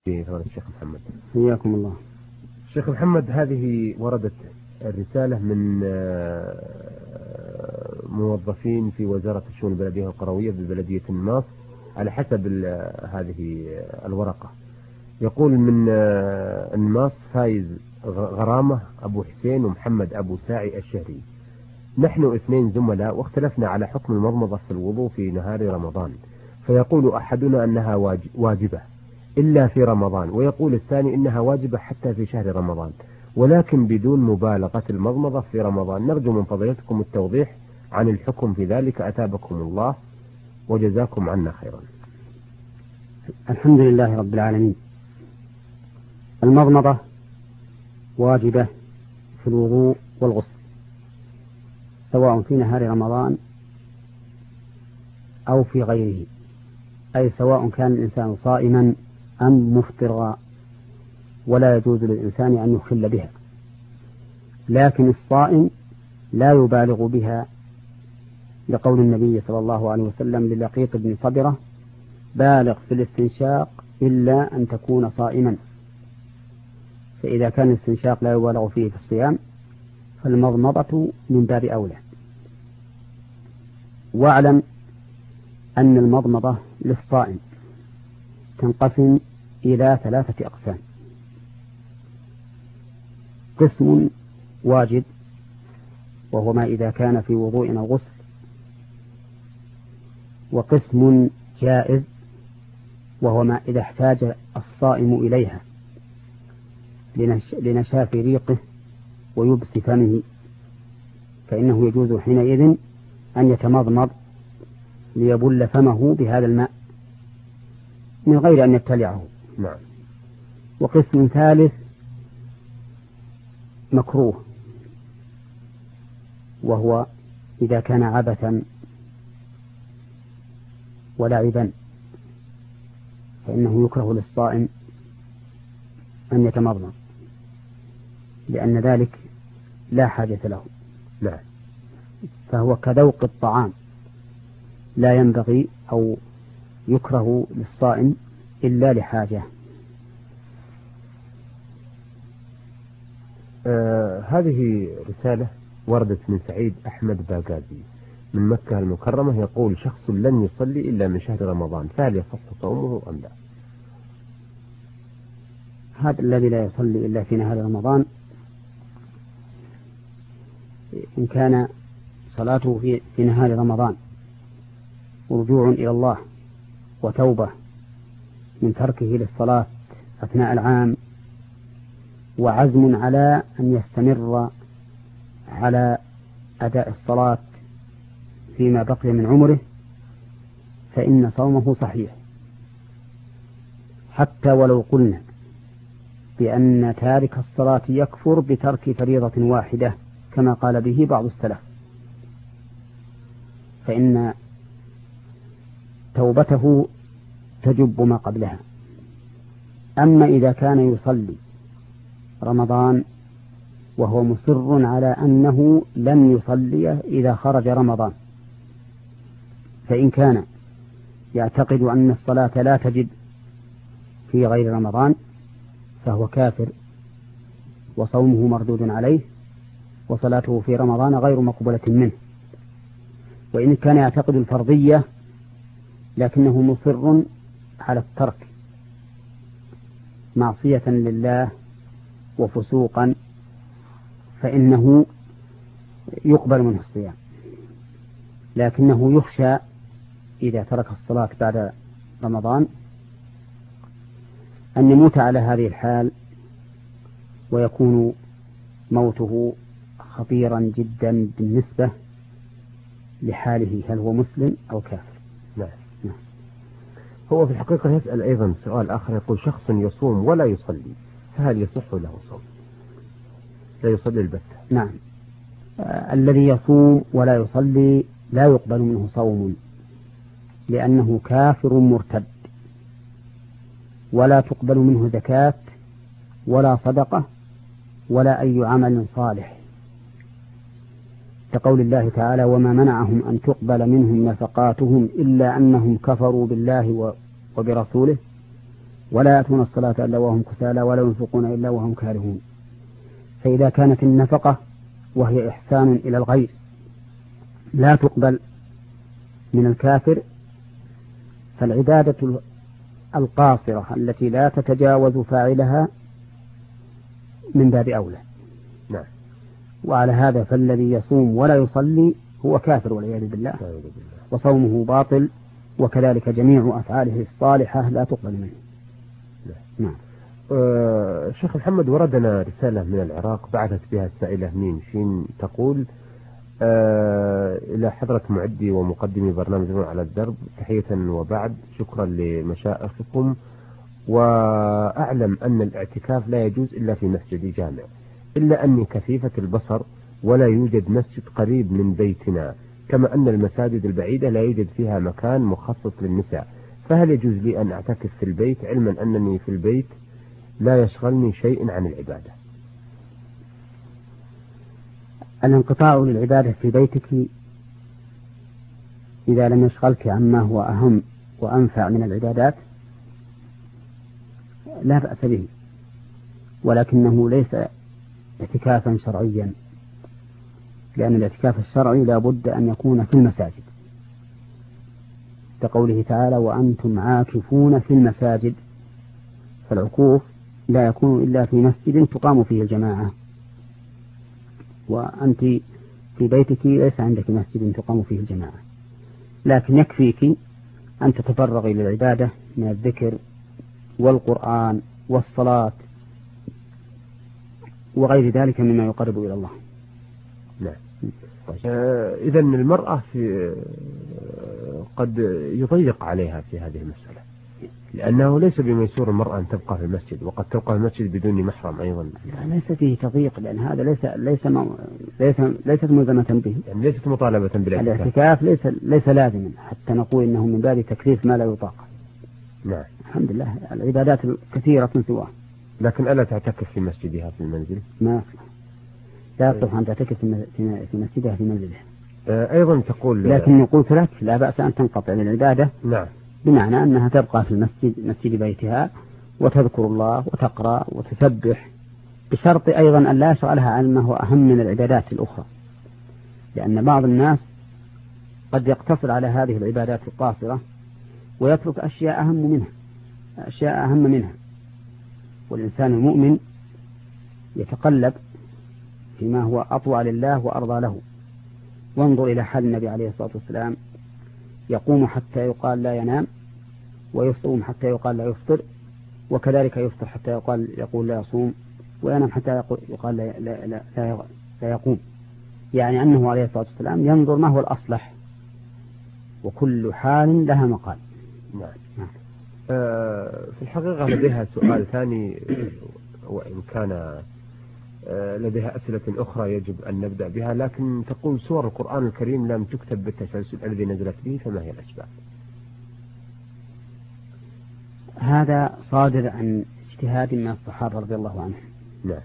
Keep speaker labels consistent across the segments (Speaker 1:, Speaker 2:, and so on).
Speaker 1: الشيخ محمد.
Speaker 2: حياكم الله.
Speaker 1: الشيخ محمد، هذه وردت الرسالة من موظفين في وزارة الشؤون البلدية والقروية ببلدية الناص على حسب هذه الورقة. يقول من الناص: فايز غرامة أبو حسين ومحمد أبو ساعي الشهري. نحن 2 زملاء واختلفنا على حكم المضمضة في الوضوء في نهار رمضان، فيقول أحدنا أنها واجبة إلا في رمضان، ويقول الثاني إنها واجبة حتى في شهر رمضان، ولكن بدون مبالغة المضمضة في رمضان. نرجو من فضيلتكم التوضيح عن الحكم في ذلك، أتابكم الله وجزاكم عنا خيرا.
Speaker 2: الحمد لله رب العالمين. المضمضة واجبة في الوضوء والغسل، سواء في نهار رمضان أو في غيره، أي سواء كان الإنسان صائما أم مفطرا، ولا يجوز للإنسان أن يخل بها. لكن الصائم لا يبالغ بها، لقول النبي صلى الله عليه وسلم للقيط بن صبرة: بالغ في الاستنشاق إلا أن تكون صائما. فإذا كان الاستنشاق لا يبالغ فيه في الصيام فالمضمضة من باب أولى. واعلم أن المضمضة للصائم تنقسم إلى 3 أقسام: قسم واجب وهو ما إذا كان في وضوء أو غسل، وقسم جائز وهو ما إذا احتاج الصائم إليها لنشاف ريقه ويبس فمه، فإنه يجوز حينئذ أن يتمضمض ليبل فمه بهذا الماء من غير أن يبتلعه.
Speaker 1: نعم.
Speaker 2: وقسم ثالث مكروه، وهو إذا كان عبثا ولعبا، فإنه يكره للصائم أن يتمضمض، لأن ذلك لا حاجة له.
Speaker 1: نعم.
Speaker 2: فهو كذوق الطعام، لا ينبغي أو يكره للصائم إلا لحاجة.
Speaker 1: هذه رسالة وردت من سعيد أحمد باغازي من مكة المكرمة، يقول: شخص لن يصلي إلا من شهر رمضان، فهل يصح صومه أم لا؟
Speaker 2: هذا الذي لا يصلي إلا في نهار رمضان، إن كان صلاته في نهار رمضان ورجوع إلى الله وتوبة من تركه للصلاة أثناء العام، وعزم على أن يستمر على أداء الصلاة فيما بقي من عمره، فإن صومه صحيح، حتى ولو قلنا بأن تارك الصلاة يكفر بترك فريضة واحدة كما قال به بعض السلف، فإن توبته تجب ما قبلها. أما إذا كان يصلي رمضان وهو مصر على أنه لن يصلي إذا خرج رمضان، فإن كان يعتقد أن الصلاة لا تجب في غير رمضان فهو كافر وصومه مردود عليه، وصلاته في رمضان غير مقبولة منه. وإن كان يعتقد الفرضية لكنه مصر على الترك معصية لله وفسوقا، فإنه يقبل منه الصيام، لكنه يخشى إذا ترك الصلاة بعد رمضان أن يموت على هذه الحال، ويكون موته خطيرا جدا بالنسبة لحاله، هل هو مسلم أو كافر.
Speaker 1: نعم. هو في الحقيقة يسأل أيضا سؤال آخر، يقول: شخص يصوم ولا يصلي، فهل يصح له صوم؟ لا يصلي البتة.
Speaker 2: نعم. الذي يصوم ولا يصلي لا يقبل منه صوم، لأنه كافر مرتد، ولا تقبل منه زكاة ولا صدقة ولا أي عمل صالح، كقول الله تعالى: وما منعهم أن تقبل منهم نفقاتهم إلا أنهم كفروا بالله وبرسوله ولا يأتون الصلاة إلا وهم كسالى ولا ينفقون إلا وهم كارهون. فإذا كانت النفقة وهي إحسان إلى الغير لا تقبل من الكافر، فالعبادة القاصرة التي لا تتجاوز فاعلها من باب أولى.
Speaker 1: نعم.
Speaker 2: وعلى هذا فالذي يصوم ولا يصلي هو كافر والعياذ بالله، وصومه باطل، وكذلك جميع أفعاله الصالحة لا تقبل منه. نعم.
Speaker 1: شيخ محمد، وردنا رسالة من العراق بعثت بها السائلة ميم شين تقول: إلى حضرة معدي ومقدمي برنامج على الدرب، تحية وبعد، شكرا لمشائخكم، وأعلم أن الاعتكاف لا يجوز إلا في مسجد جامع، إلا أني كثيفة البصر ولا يوجد مسجد قريب من بيتنا، كما أن المساجد البعيدة لا يوجد فيها مكان مخصص للنساء، فهل يجوز لي أن أعتكف في البيت، علما أنني في البيت لا يشغلني شيء عن العبادة؟
Speaker 2: الانقطاع للعبادة في بيتك إذا لم يشغلك عما هو أهم وأنفع من العبادات لا بأس به، ولكنه ليس اعتكافا شرعيا، لأن الاعتكاف الشرعي لا بد أن يكون في المساجد، كقوله تعالى: وأنتم عاكفون في المساجد. فالعكوف لا يكون إلا في مسجد تقام فيه الجماعة، وأنت في بيتك ليس عندك مسجد تقام فيه الجماعة، لكن يكفيك أن تتفرغي للعبادة من الذكر والقرآن والصلاة وغير ذلك مما يقرب إلى الله.
Speaker 1: نعم. إذا المرأة قد يضيق عليها في هذه المسألة، لأنه ليس بميسور المرأة أن تبقى في المسجد، وقد تبقى في المسجد بدون محرم أيضا.
Speaker 2: ليس فيه تضييق، لأن هذا ليست ملزمة به،
Speaker 1: يعني ليست مطالبة بالاعتكاف.
Speaker 2: الاعتكاف ليس لازما حتى نقول إنه من باب تكليف ما لا يطاق.
Speaker 1: نعم.
Speaker 2: الحمد لله العبادات كثيرة سواه.
Speaker 1: لكن ألا تعتكف في مسجدها في المنزل؟
Speaker 2: ما يصلح، لا يصلح أن تعتكف في مسجدها في منزلها.
Speaker 1: أيضا تقول،
Speaker 2: لكن قلت لك لا بأس أن تنقطع للعبادة.
Speaker 1: نعم.
Speaker 2: بمعنى أنها تبقى في مسجد بيتها وتذكر الله وتقرأ وتسبح، بشرط أيضا أن لا يشغلها عن ما هو أهم من العبادات الأخرى، لأن بعض الناس قد يقتصر على هذه العبادات القاصرة ويترك أشياء أهم منها. والإنسان المؤمن يتقلب فيما هو أطوع لله وأرضى له. وانظر إلى حال النبي عليه الصلاة والسلام: يقوم حتى يقال لا ينام، ويصوم حتى يقال لا يفطر، وكذلك يفطر حتى يقول لا يصوم، وينام حتى يقال لا يقوم. يعني أنه عليه الصلاة والسلام ينظر ما هو الأصلح، وكل حال لها مقال.
Speaker 1: نعم. في الحقيقة لديها سؤال ثاني، وإن كان لديها أسئلة أخرى يجب أن نبدأ بها، لكن تقول: سور القرآن الكريم لم تكتب بالتسلسل الذي نزلت به، فما هي الأسباب؟
Speaker 2: هذا صادر عن اجتهاد من الصحابة رضي الله عنهم.
Speaker 1: نعم.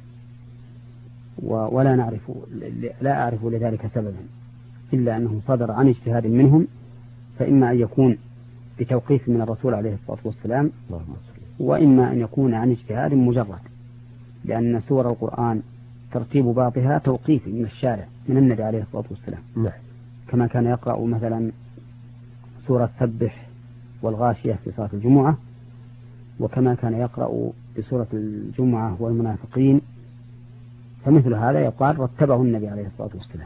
Speaker 2: ولا لا أعرف لذلك سببا، إلا أنه صدر عن اجتهاد منهم، فإما أن يكون بتوقيف من الرسول عليه الصلاة والسلام، وإما أن يكون عن اجتهاد مجرد، لأن سور القرآن ترتيب بعضها توقيفي من الشارع من النبي عليه الصلاة والسلام.
Speaker 1: نعم.
Speaker 2: كما كان يقرأ مثلا سورة سبح والغاشية في صلاة الجمعة، وكما كان يقرأ بسورة الجمعة والمنافقين، فمثل هذا يقال رتبه النبي عليه الصلاة والسلام.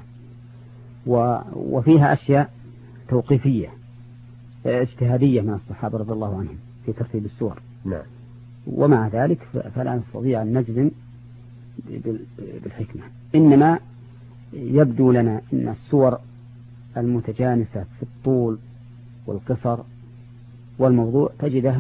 Speaker 2: وفيها أشياء توقيفية اجتهادية من الصحابة رضي الله عنهم في ترتيب السور.
Speaker 1: نعم.
Speaker 2: ومع ذلك فلا نستطيع أن نجزم بالحكمة، إنما يبدو لنا أن السور المتجانسة في الطول والقصر والموضوع تجده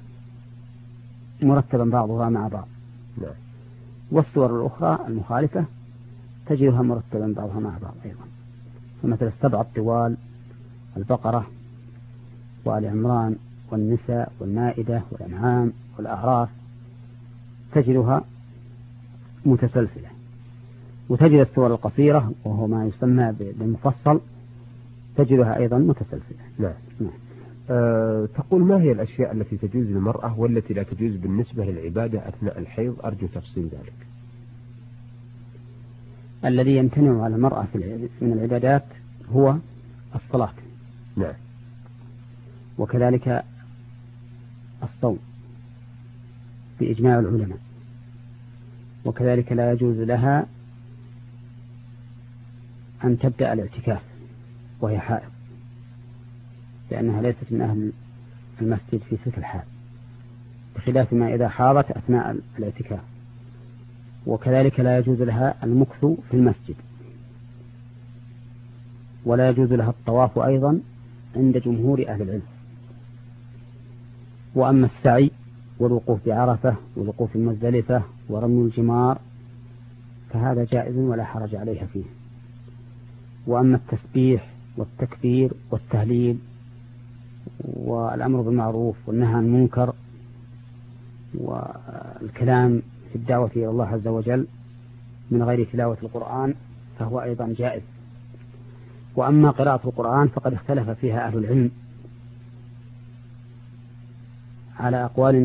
Speaker 2: مرتبا بعضها مع بعض.
Speaker 1: نعم.
Speaker 2: والسور الأخرى المخالفة تجدها مرتبا بعضها مع بعض أيضا، فمثل السبع الطوال: البقرة وآل عمران والنساء والمائدة والأنعام والأعراف، تجدها متسلسلة. وتجد السور القصيرة وهو ما يسمى بالمفصل تجدها أيضا متسلسلة.
Speaker 1: نعم. تقول ما هي الأشياء التي تجوز للمرأة والتي لا تجوز بالنسبة للعبادة أثناء الحيض؟ أرجو تفصيل ذلك.
Speaker 2: الذي يمتنع على المرأة من العبادات هو الصلاة.
Speaker 1: نعم.
Speaker 2: وكذلك الصوم بإجماع العلماء. وكذلك لا يجوز لها أن تبدأ الاعتكاف وهي حائض، لأنها ليست من أهل المسجد في تلك الحال، بخلاف ما إذا حاضت أثناء الاعتكاف. وكذلك لا يجوز لها المكث في المسجد، ولا يجوز لها الطواف أيضا عند جمهور أهل العلم. وأما السعي والوقوف بعرفة والوقوف في مزدلفة ورمي الجمار فهذا جائز ولا حرج عليها فيه. وأما التسبيح والتكبير والتهليل والأمر بالمعروف والنهي عن المنكر والكلام في الدعوة إلى الله عز وجل من غير تلاوة القرآن فهو أيضا جائز. وأما قراءة القرآن فقد اختلف فيها أهل العلم على أقوال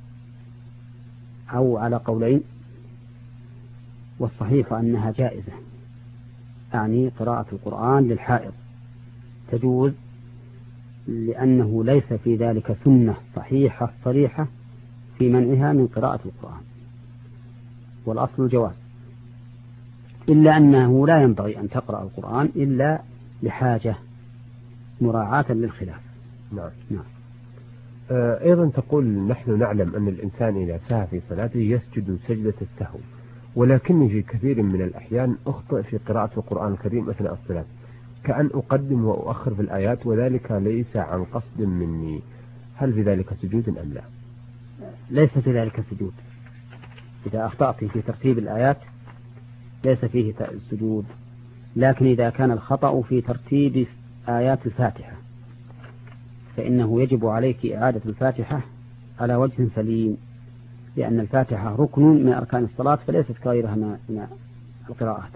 Speaker 2: أو على قولين، والصحيح أنها جائزة، أعني قراءة القرآن للحائض تجوز، لأنه ليس في ذلك سنة صحيحة صريحة في منعها من قراءة القرآن، والأصل الجواز، إلا أنه لا ينبغي أن تقرأ القرآن إلا لحاجة مراعاة للخلاف.
Speaker 1: نعم.
Speaker 2: نعم.
Speaker 1: أيضا تقول نحن نعلم أن الإنسان إذا سهى في صلاته يسجد سجدة السهو، ولكني في كثير من الأحيان أخطئ في قراءة القرآن الكريم أثناء الصلاة، كأن أقدم وأؤخر في الآيات وذلك ليس عن قصد مني، هل في ذلك سجود أم لا؟
Speaker 2: ليس في ذلك سجود. إذا أخطأت في ترتيب الآيات ليس فيه سجود، لكن إذا كان الخطأ في ترتيب آيات الفاتحة فإنه يجب عليك إعادة الفاتحة على وجه سليم، لأن الفاتحة ركن من أركان الصلاة فليست كغيرها من القراءات.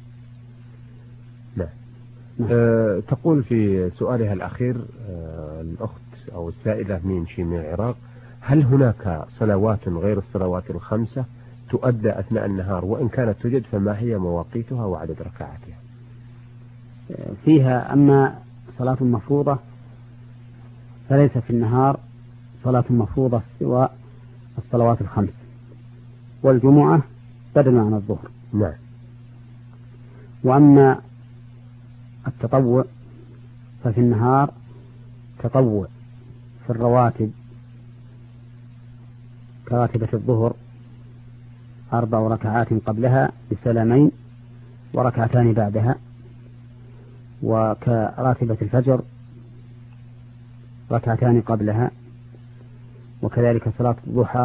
Speaker 1: نعم. تقول في سؤالها الأخير الأخت أو السائلة من شيماء العراق: هل هناك صلوات غير الصلوات الخمسة تؤدى أثناء النهار، وإن كانت توجد فما هي مواقيتها وعدد ركعاتها؟
Speaker 2: فيها، أما صلاة مفروضة فليس في النهار صلاة مفروضة سوى الصلوات الخمس، والجمعة بدل عن الظهر.
Speaker 1: نعم.
Speaker 2: وأما التطوع ففي النهار تطوع في الرواتب كراتبة الظهر 4 ركعات قبلها بسلامين وركعتان بعدها، وكراتبة الفجر 2 قبلها، وكذلك صلاة الضحى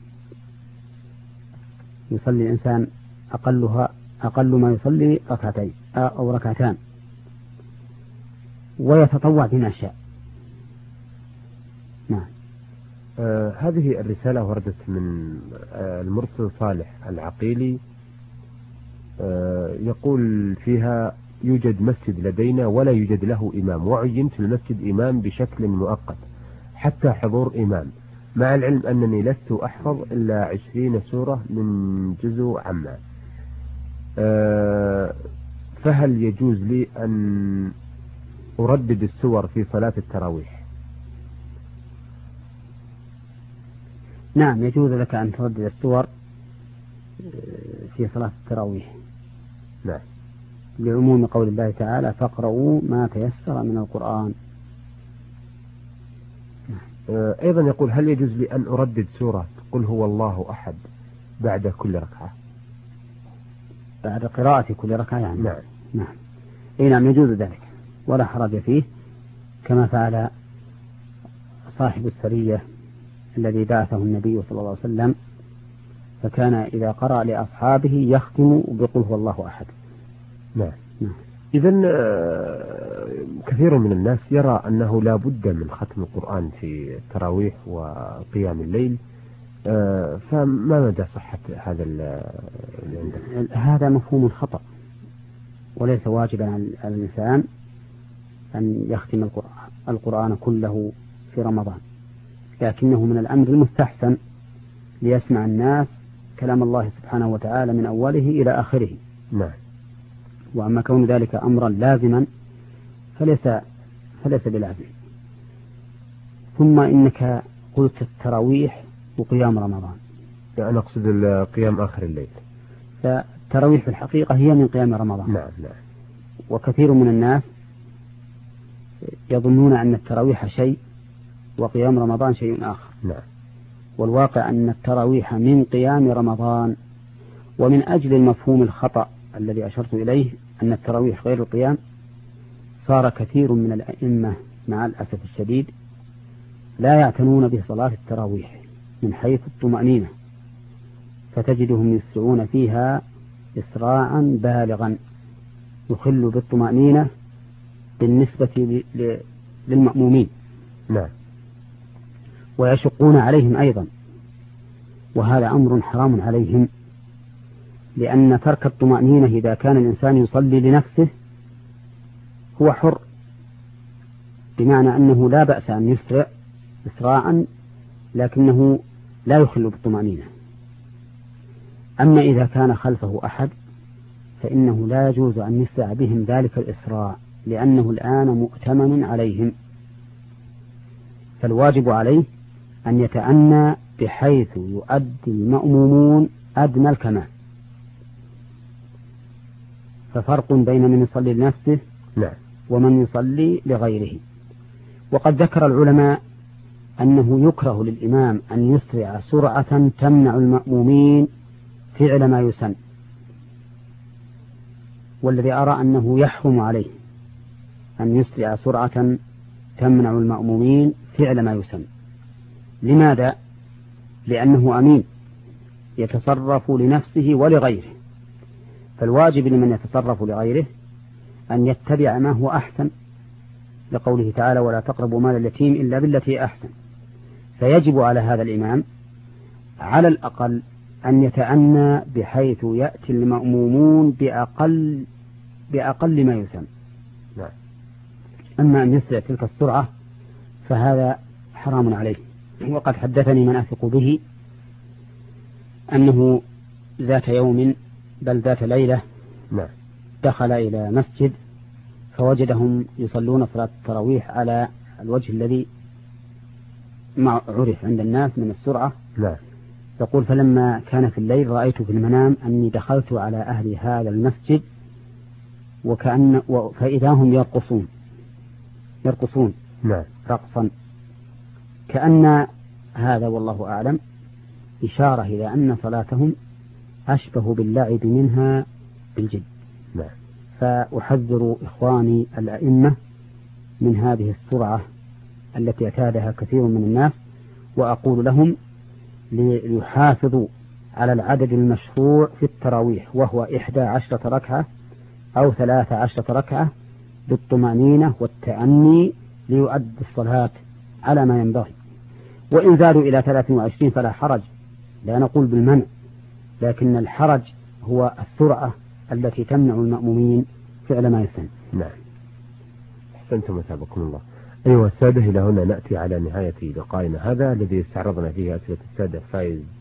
Speaker 2: يصلي الإنسان أقل ما يصلي 2 أو 2 ويتطوع بما شاء. نعم.
Speaker 1: هذه الرسالة وردت من المرسل صالح العقيلي، يقول فيها: يوجد مسجد لدينا ولا يوجد له إمام، وعينت في المسجد إمام بشكل مؤقت حتى حضور إمام، مع العلم أنني لست أحفظ إلا 20 سورة من جزء عما، فهل يجوز لي أن أردد السور في صلاة التراويح؟
Speaker 2: نعم، يجوز لك أن تردد السور في صلاة التراويح.
Speaker 1: نعم.
Speaker 2: لعموم قول الله تعالى: فاقرؤوا ما تيسر من القرآن.
Speaker 1: أيضا يقول: هل يجوز لي أن أردد سورة قل هو الله أحد بعد كل ركعة؟
Speaker 2: بعد قراءة كل ركعة يعني.
Speaker 1: نعم.
Speaker 2: نعم. نعم، يجوز ذلك ولا حرج فيه، كما فعل صاحب السرية الذي بعثه النبي صلى الله عليه وسلم، فكان إذا قرأ لأصحابه يختم بقل هو الله أحد.
Speaker 1: نعم.
Speaker 2: نعم.
Speaker 1: إذن كثير من الناس يرى أنه لا بد من ختم القرآن في التراويح وقيام الليل، فما مدى صحة هذا
Speaker 2: هذا مفهوم خطأ، وليس واجبا على الإنسان أن يختم القرآن كله في رمضان، لكنه من الأمر المستحسن ليسمع الناس كلام الله سبحانه وتعالى من أوله إلى آخره.
Speaker 1: نعم.
Speaker 2: وأما كون ذلك أمرا لازما فليس بلازم. ثم إنك قلت التراويح وقيام رمضان،
Speaker 1: يعني أقصد قيام آخر الليل.
Speaker 2: فالتراويح في الحقيقة هي من قيام رمضان.
Speaker 1: نعم نعم.
Speaker 2: وكثير من الناس يظنون أن التراويح شيء وقيام رمضان شيء آخر.
Speaker 1: نعم.
Speaker 2: والواقع أن التراويح من قيام رمضان. ومن أجل المفهوم الخطأ الذي أشرت إليه أن التراويح غير القيام، صار كثير من الأئمة مع الأسف الشديد لا يعتنون بصلاة التراويح من حيث الطمأنينة، فتجدهم يسرعون فيها إسراعا بالغا يخل بالطمأنينة بالنسبة للمأمومين.
Speaker 1: نعم.
Speaker 2: ويشقون عليهم أيضا، وهذا أمر حرام عليهم، لأن ترك الطمأنينة إذا كان الإنسان يصلي لنفسه هو حر، بمعنى أنه لا بأس أن يسرع إسراعا لكنه لا يخل بالطمأنينة. أما إذا كان خلفه أحد فإنه لا يجوز أن يسرع بهم ذلك الإسراع، لأنه الآن مؤتمن عليهم. فالواجب عليه أن يتأنى بحيث يؤدي المأمومون أدنى الكمال. ففرق بين من يصلي لنفسه ومن يصلي لغيره. وقد ذكر العلماء أنه يكره للإمام أن يسرع سرعة تمنع المأمومين فعل ما يسن، والذي أرى أنه يحرم عليه أن يسرع سرعة تمنع المأمومين فعل ما يسن. لماذا؟ لأنه أمين يتصرف لنفسه ولغيره، فالواجب لمن يتصرف لغيره أن يتبع ما هو أحسن، لقوله تعالى ولا تقربوا مال اليتيم إلا بالتي أحسن. فيجب على هذا الإمام على الأقل أن يتأنى بحيث يأتي المأمومون بأقل ما يسن. أما أن يسرع تلك السرعة فهذا حرام عليه. وقد حدثني من أثق به أنه ذات يوم بل ذات ليلة دخل إلى مسجد فوجدهم يصلون صلاة التراويح على الوجه الذي عرف عند الناس من السرعة. يقول فلما كان في الليل رأيت في المنام أني دخلت على أهل هذا المسجد فإذا هم يرقصون رقصا، كأن هذا والله أعلم إشارة إلى أن صلاتهم أشبه باللعب منها بالجد. فأحذر إخواني الأئمة من هذه السرعة التي اعتادها كثير من الناس، وأقول لهم ليحافظوا على العدد المشروع في التراويح، وهو 11 ركعة أو 13 ركعة بالطمأنينة والتأني ليؤدي الصلاة على ما ينبغي. وإن زادوا إلى 23 فلا حرج، لا نقول بالمنع، لكن الحرج هو السرعة التي تمنع المأمومين فعل ما يسن.
Speaker 1: نعم. أحسنتم وثابكم الله. أيها السادة، إلى هنا نأتي على نهاية لقائنا هذا الذي استعرضنا فيه أسئلة السادة فايز